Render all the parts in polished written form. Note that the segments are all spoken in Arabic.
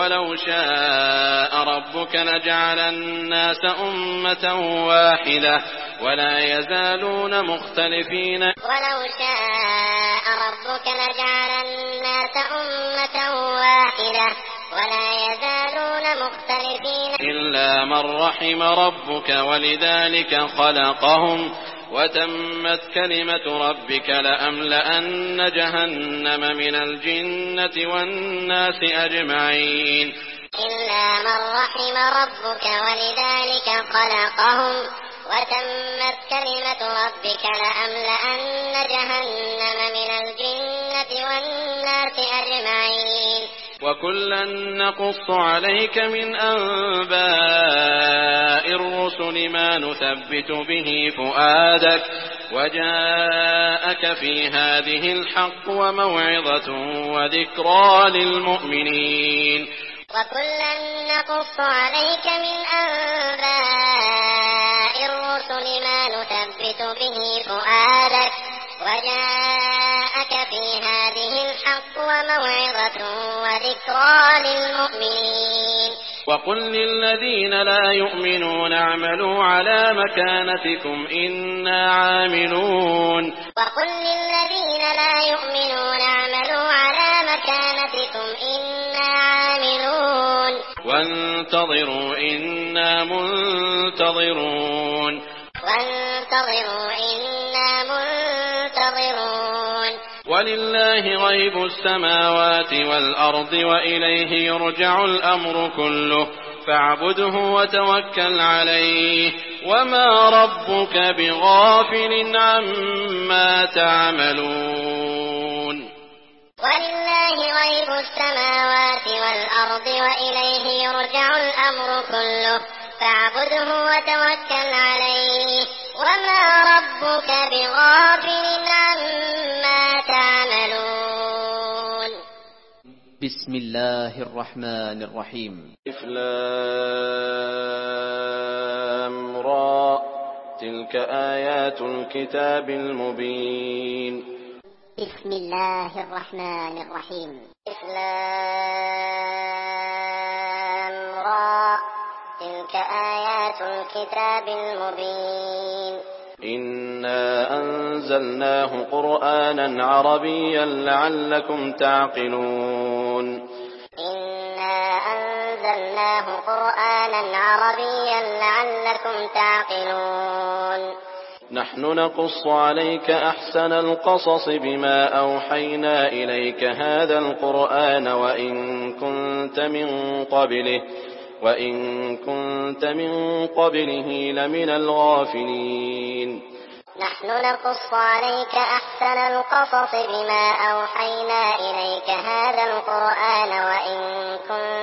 ولو شاء ربك لجعل الناس أمة واحدة ولا يزالون مختلفين ولو شاء ربك لجعل الناس أمة واحدة ولا يزالون مختلفين إلا من رحم ربك ولذلك خلقهم وتمت كلمة ربك لأملأن جهنم من الجنة والناس أجمعين إلا من رحم ربك ولذلك خلقهم وتمت كلمة ربك لأملأن جهنم من الجنة والناس أجمعين وكلا نقص عليك من أنباء الرسل ما نثبت به فؤادك وجاءك في هذه الحق وموعظة وذكرى للمؤمنين وكلا نقص عليك من أنباء الرسل ما نثبت به فؤادك وجاءك في هذه الحق وموعظة وذكرى للمؤمنين وقل للذين لا يؤمنون اعملوا على مكانتكم إنا عاملون وقل للذين لا يؤمنون اعملوا على مكانتكم إنا عاملون وانتظروا إنا منتظرون وانتظروا إنا منتظرون ولله غيب السماوات والأرض وإليه يرجع الأمر كله فاعبده وتوكل عليه وما ربك بغافل عما تعملون ولله غيب السماوات والأرض وإليه يرجع الأمر كله فاعبده وتوكل عليه وما ربك بغافل عما تعملون بسم الله الرحمن الرحيم ألف لام را تلك آيات الكتاب المبين بسم الله الرحمن الرحيم ألف لام را تلك آيات الكتاب المبين إنا أنزلناه قرآنا عربيا لعلكم تعقلون إنا أنزلناه قرآنا عربيا لعلكم تعقلون نحن نقص عليك أحسن القصص بما أوحينا إليك هذا القرآن وإن كنت من قبله لمن الغافلين نحن نقص عليك أحسن القصص بما أوحينا إليك هذا القرآن وإن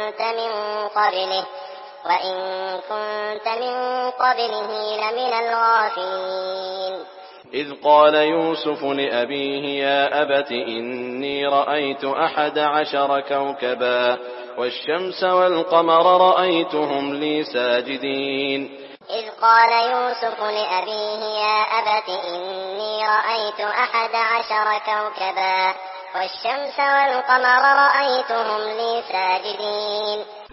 كنت من قبله لمن الغافلين إذ قال يوسف لأبيه يا أبت إني رأيت 11 كوكبا والشمس والقمر رأيتهم لي ساجدين إذ قال يوسف لأبيه يا أبت إني رأيت 11 كوكبا والشمس والقمر رأيتهم لي ساجدين